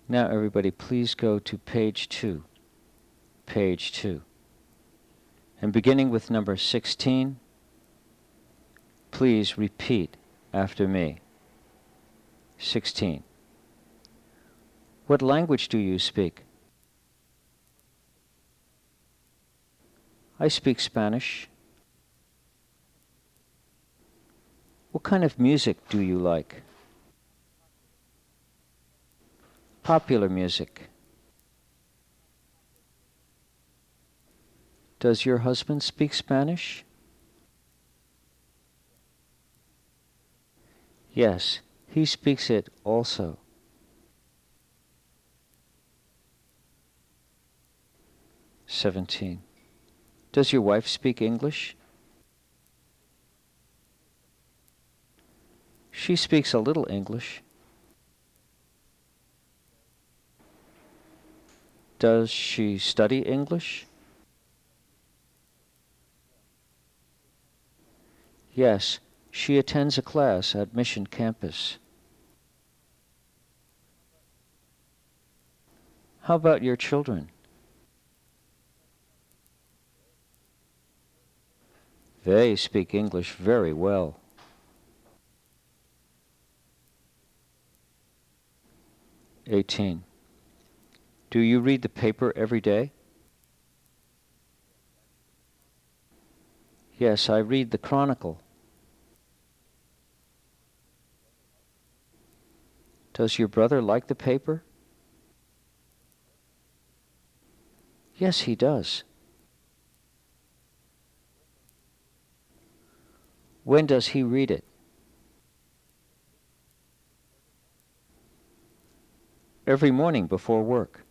Now everybody please go to page 2. Page 2. And beginning with number 16, please repeat after me. 16. What language do you speak? I speak Spanish. What kind of music do you like? Popular music. Does your husband speak Spanish? Yes, he speaks it also. "17. Does your wife speak English? She speaks a little English. Does she study English? Yes, she attends a class at Mission Campus. How about your children? They speak English very well. 18. Do you read the paper every day? Yes, I read the Chronicle. Does your brother like the paper? Yes, he does. When does he read it? Every morning before work.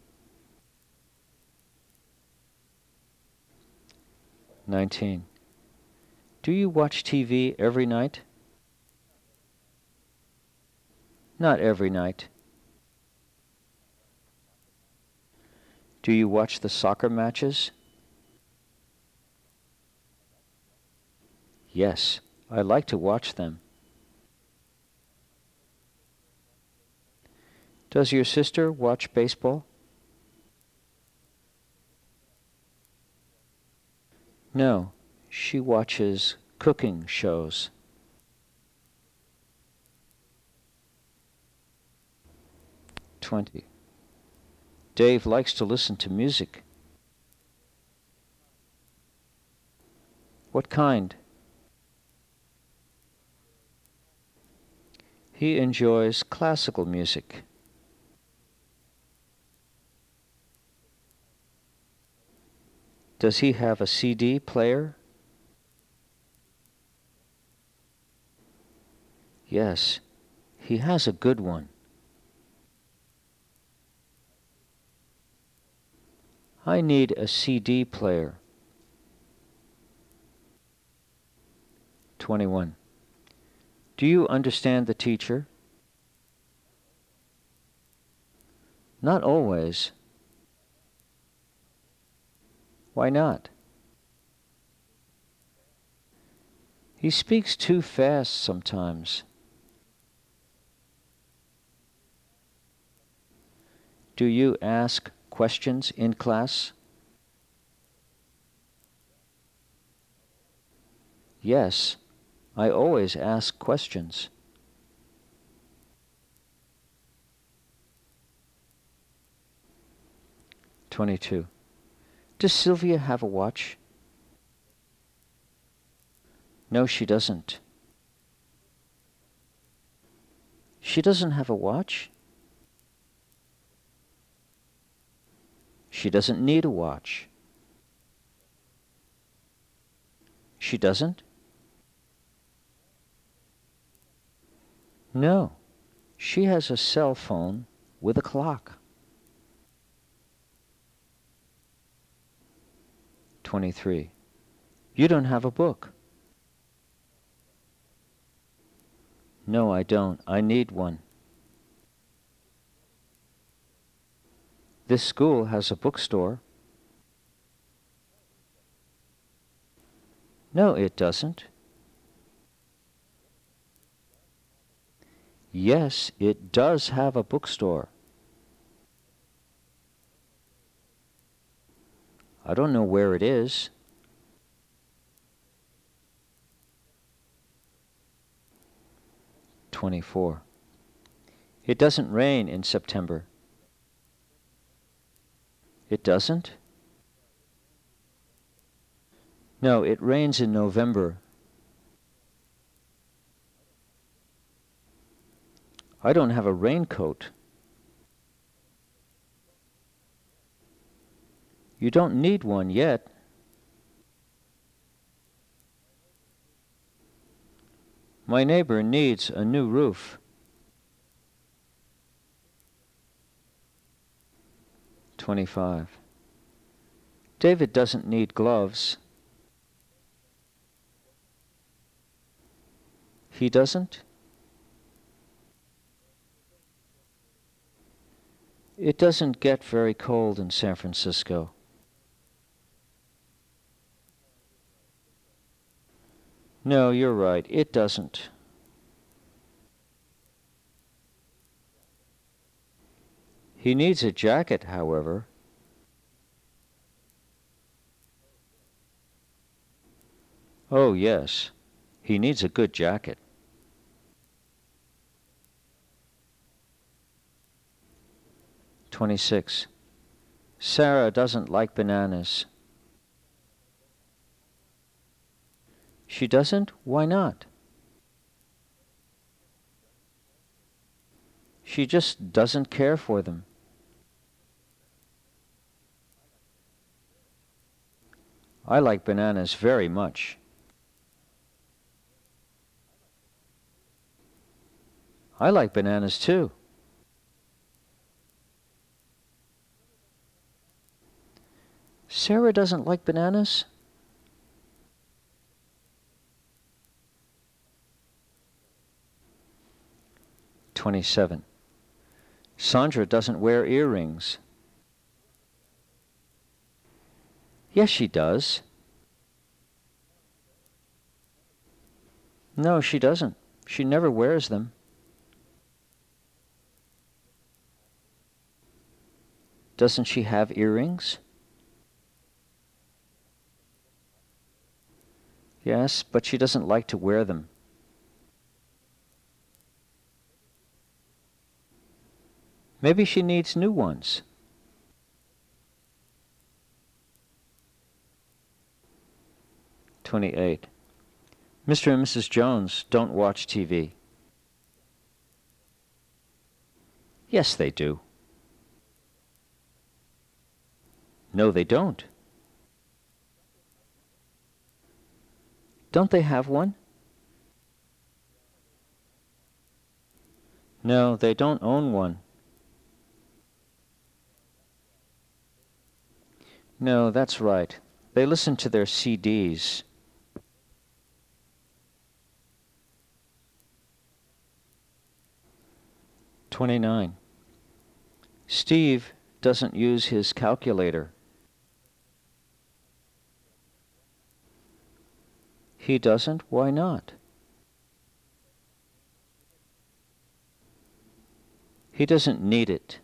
19. Do you watch TV every night? Not every night. Do you watch the soccer matches? Yes, I like to watch them. Does your sister watch baseball? No, she watches cooking shows. 20. Dave likes to listen to music. What kind? He enjoys classical music. Does he have a CD player? Yes, he has a good one. I need a CD player. 21. Do you understand the teacher? Not always. Why not? He speaks too fast sometimes. Do you ask questions in class? Yes, I always ask questions. 22. Does Sylvia have a watch? No, she doesn't. She doesn't have a watch? She doesn't need a watch. She doesn't? No, she has a cell phone with a clock. 23. You don't have a book. No, I don't. I need one. This school has a bookstore. No, it doesn't. Yes, it does have a bookstore. I don't know where it is. "24. It doesn't rain in September. It doesn't? No, it rains in November. I don't have a raincoat. You don't need one yet. My neighbor needs a new roof. 25. David doesn't need gloves. He doesn't? It doesn't get very cold in San Francisco. No, you're right. It doesn't. He needs a jacket, however. Oh, yes. He needs a good jacket. 26. Sarah doesn't like bananas. She doesn't? Why not? She just doesn't care for them. I like bananas very much. I like bananas too. Sarah doesn't like bananas? "27. Sandra doesn't wear earrings. Yes, she does. No, she doesn't. She never wears them. Doesn't she have earrings? Yes, but she doesn't like to wear them. Maybe she needs new ones. "28. Mr. and Mrs. Jones don't watch TV. Yes, they do. No, they don't. Don't they have one? No, they don't own one. No, that's right. They listen to their CDs. "29. Steve doesn't use his calculator. He doesn't? Why not? He doesn't need it.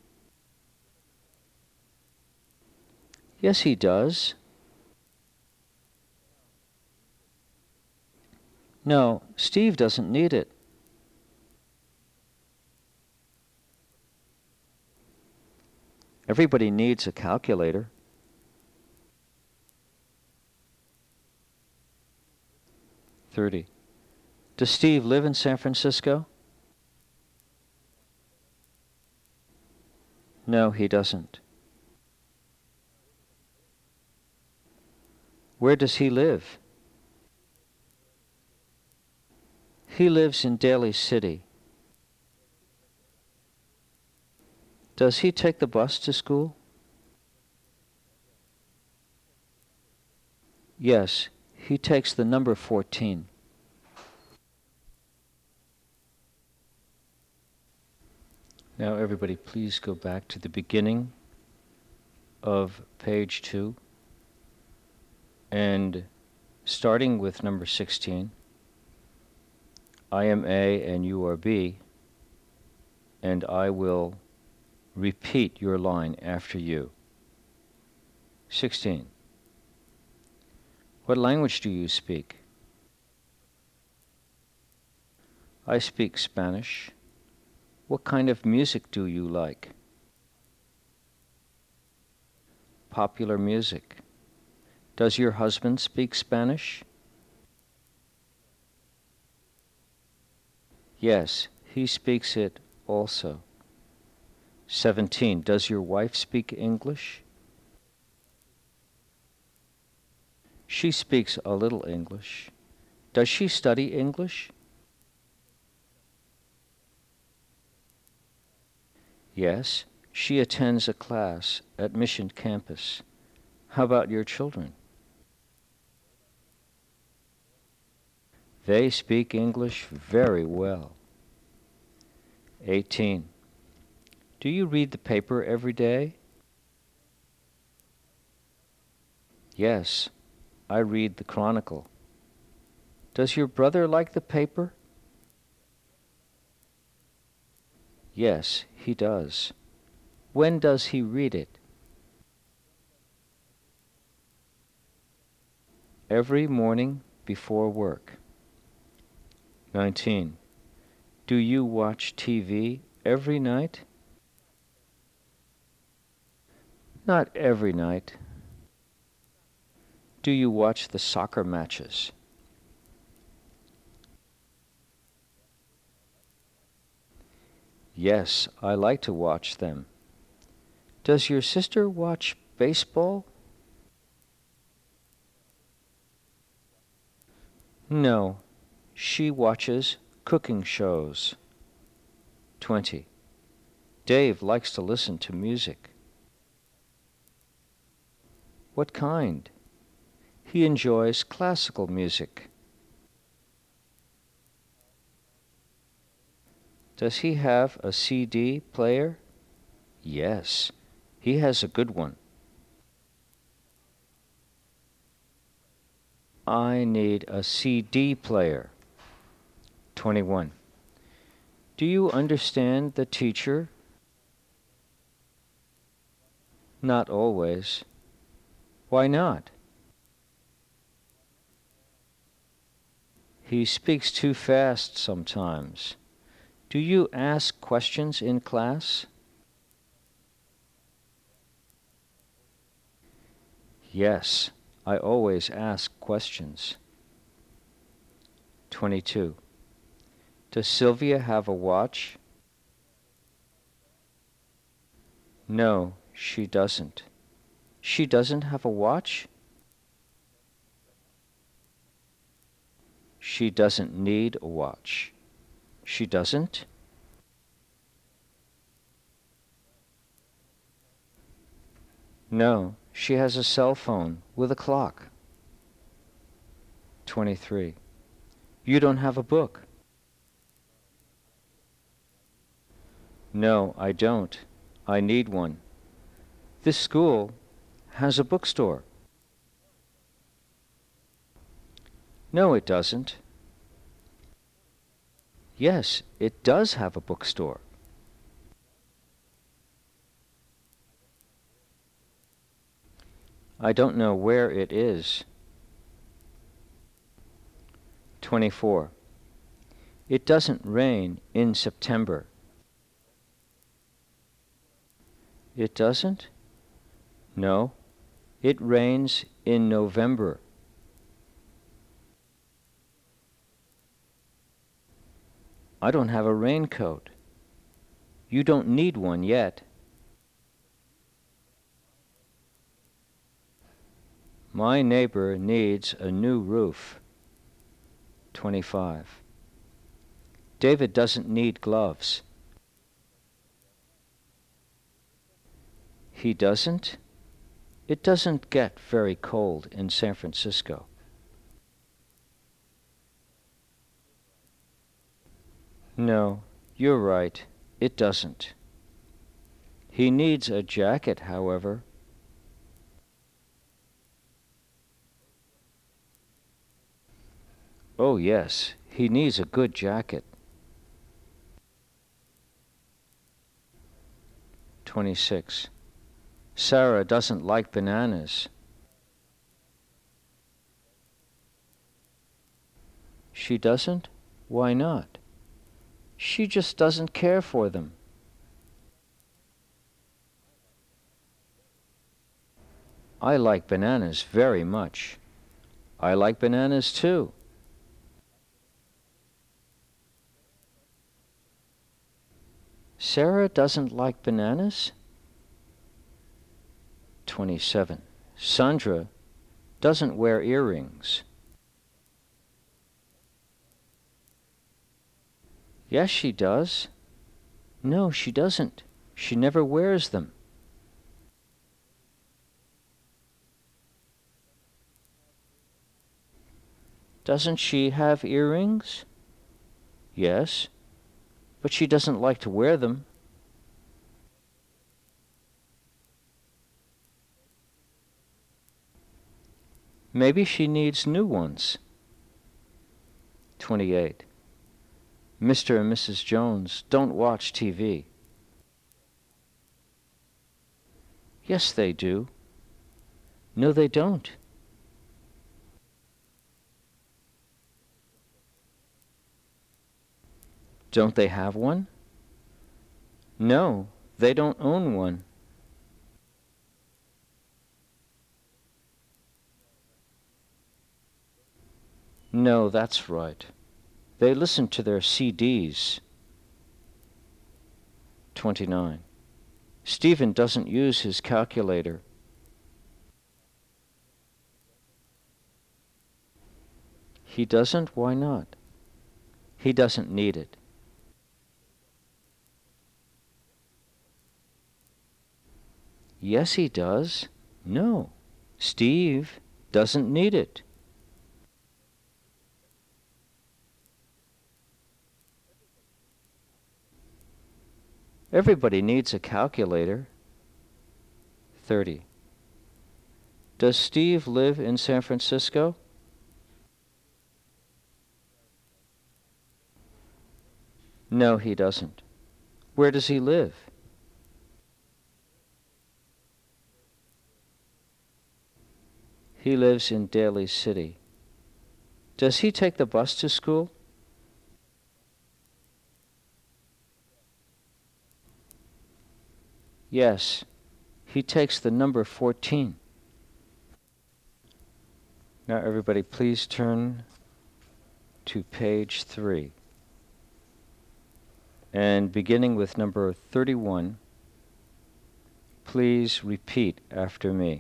Yes, he does. No, Steve doesn't need it. Everybody needs a calculator. 30. Does Steve live in San Francisco? No, he doesn't. Where does he live? He lives in Daly City. Does he take the bus to school? Yes, he takes the number 14. Now everybody please go back to the beginning of page 2 and starting with number 16, I am A and you are B, and I will repeat your line after you. 16. What language do you speak? I speak Spanish. What kind of music do you like? Popular music. Does your husband speak Spanish? Yes, he speaks it also. 17. Does your wife speak English? She speaks a little English. Does she study English? Yes, she attends a class at Mission Campus. How about your children? They speak English very well. 18. Do you read the paper every day? Yes, I read the Chronicle. Does your brother like the paper? Yes, he does. When does he read it? Every morning before work. 19. Do you watch TV every night? Not every night. Do you watch the soccer matches? Yes, I like to watch them. Does your sister watch baseball? No, she watches cooking shows. 20. Dave likes to listen to music. What kind? He enjoys classical music. Does he have a CD player? Yes, he has a good one. I need a CD player. 21. Do you understand the teacher? Not always. Why not? He speaks too fast sometimes. Do you ask questions in class? Yes, I always ask questions. 22. Does Sylvia have a watch? No, she doesn't. She doesn't have a watch? She doesn't need a watch. She doesn't? No, she has a cell phone with a clock. 23. You don't have a book. No, I don't. I need one. This school has a bookstore. No, it doesn't. Yes, it does have a bookstore. I don't know where it is. 24. It doesn't rain in September. It doesn't? No, it rains in November. I don't have a raincoat. You don't need one yet. My neighbor needs a new roof. 25. David doesn't need gloves. He doesn't? It doesn't get very cold in San Francisco. No, you're right. It doesn't. He needs a jacket, however. Oh, yes, he needs a good jacket. 26. Sarah doesn't like bananas. She doesn't? Why not? She just doesn't care for them. I like bananas very much. I like bananas too. Sarah doesn't like bananas? 27. Sandra doesn't wear earrings. Yes, she does. No, she doesn't. She never wears them. Doesn't she have earrings? Yes, but she doesn't like to wear them. Maybe she needs new ones. 28. Mr. and Mrs. Jones don't watch TV. Yes, they do. No, they don't. Don't they have one? No, they don't own one. No, that's right. They listen to their CDs. 29. Stephen doesn't use his calculator. He doesn't? Why not? He doesn't need it. Yes, he does. No, Steve doesn't need it. Everybody needs a calculator. 30. Does Steve live in San Francisco? No, he doesn't. Where does he live? He lives in Daly City. Does he take the bus to school? Yes, he takes the number 14. Now everybody please turn to page 3. And beginning with number 31, please repeat after me.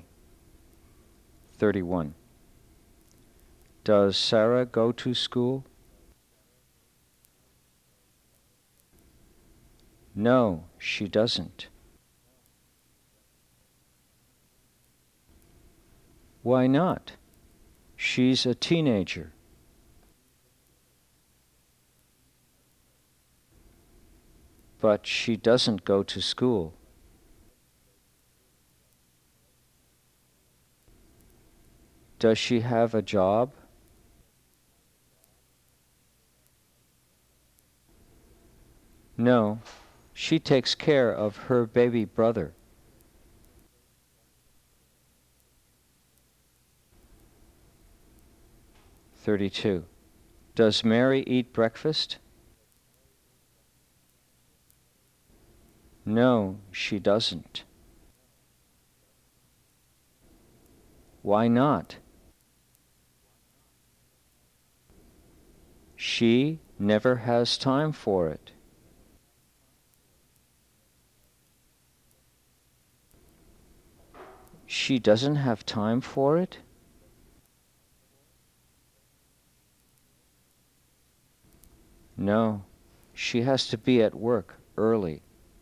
31. Does Sarah go to school? No, she doesn't. Why not? She's a teenager. But she doesn't go to school. Does she have a job? No, she takes care of her baby brother. (32) Does Mary eat breakfast? No, she doesn't. Why not? She never has time for it. She doesn't have time for it? No, she has to be at work early.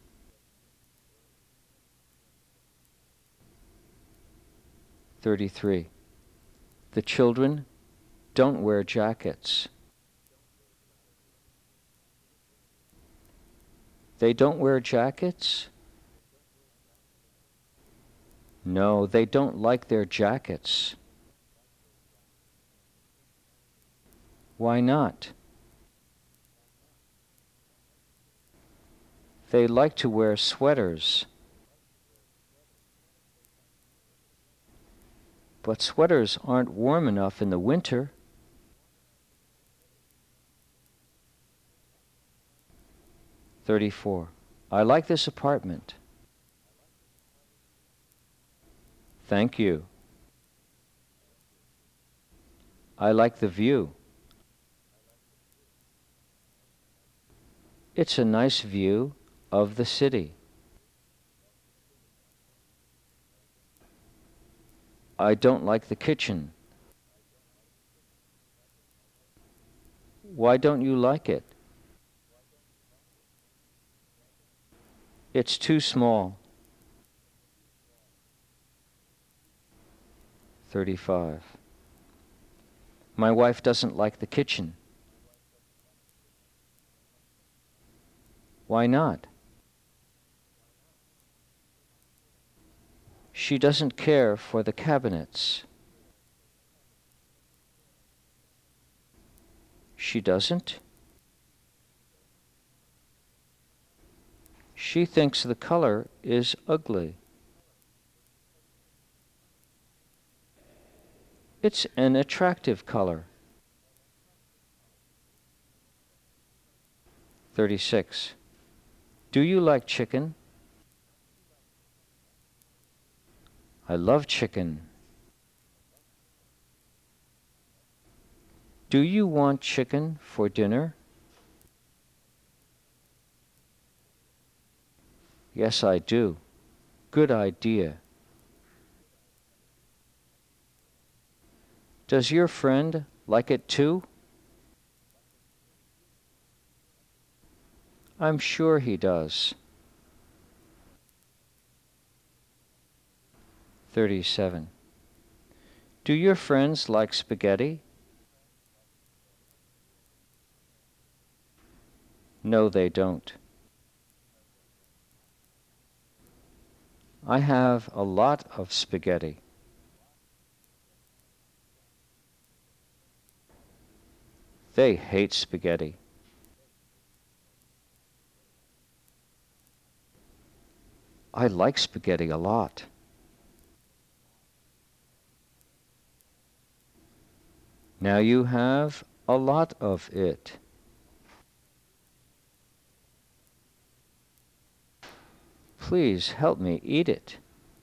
33. The children don't wear jackets. They don't wear jackets? No, they don't like their jackets. Why not? They like to wear sweaters. But sweaters aren't warm enough in the winter. "34. I like this apartment." "Thank you." "I like the view." "It's a nice view of the city." "I don't like the kitchen." "Why don't you like it?" "It's too small." 35. My wife doesn't like the kitchen. "Why not?" "She doesn't care for the cabinets." "She doesn't?" "She thinks the color is ugly." "It's an attractive color." 36. Do you like chicken? "I love chicken." "Do you want chicken for dinner?" "Yes, I do. Good idea." "Does your friend like it too?" "I'm sure he does." 37. Do your friends like spaghetti? "No, they don't." "I have a lot of spaghetti." "They hate spaghetti." "I like spaghetti a lot." Now you have a lot of it. Please help me eat it.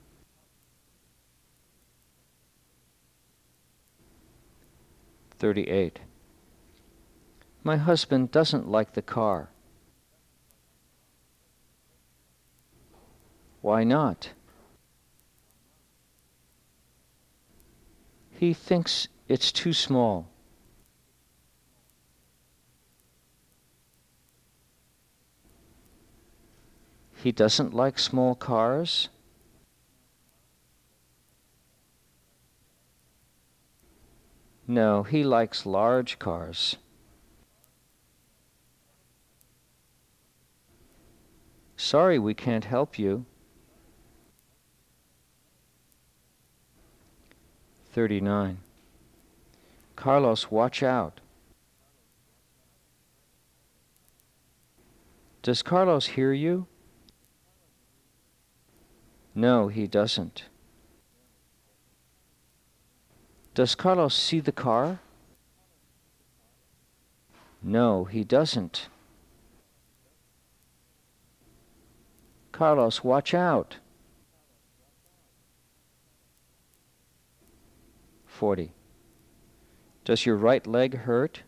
38. My husband doesn't like the car. Why not? He thinks it's too small. He doesn't like small cars? No, he likes large cars. Sorry we can't help you. 39. Carlos, watch out. Does Carlos hear you? No, he doesn't. Does Carlos see the car? No, he doesn't. Carlos, watch out. 40. Does your right leg hurt?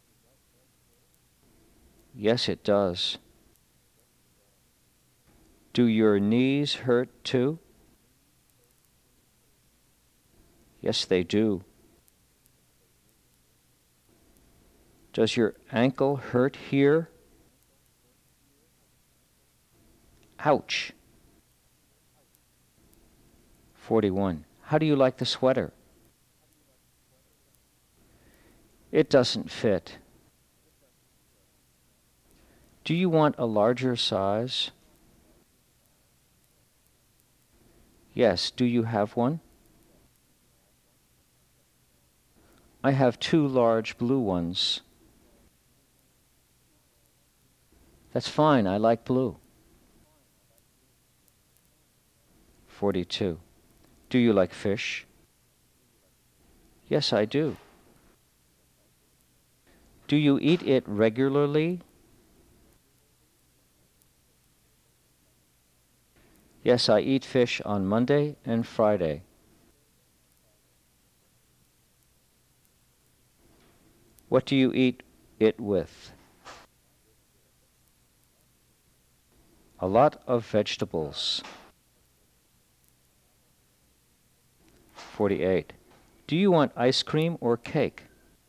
Yes, it does. Do your knees hurt too? Yes, they do. Does your ankle hurt here? Ouch. 41. How do you like the sweater? It doesn't fit. Do you want a larger size? Yes, do you have one? I have 2 large blue ones. That's fine, I like blue. 42. Do you like fish? Yes, I do. Do you eat it regularly? Yes, I eat fish on Monday and Friday. What do you eat it with? A lot of vegetables. 48. Do you want ice cream or cake?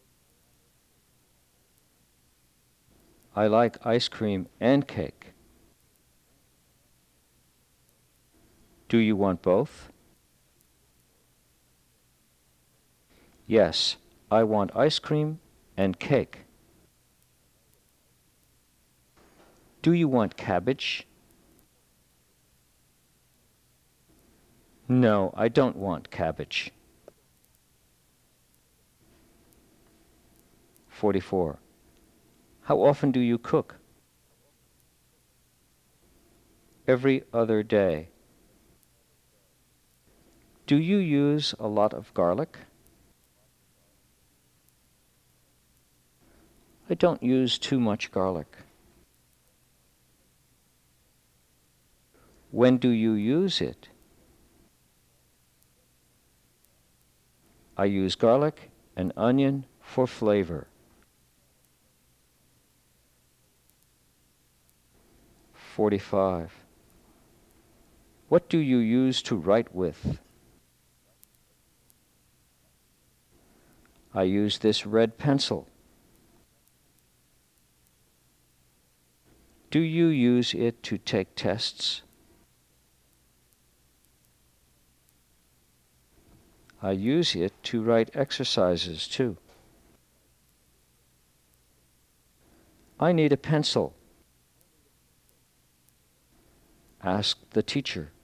I like ice cream and cake. Do you want both? Yes, I want ice cream and cake. Do you want cabbage? No, I don't want cabbage. 44. How often do you cook? Every other day. Do you use a lot of garlic? I don't use too much garlic. When do you use it? I use garlic and onion for flavor. 45. What do you use to write with? I use this red pencil. Do you use it to take tests? I use it to write exercises too. I need a pencil. Ask the teacher.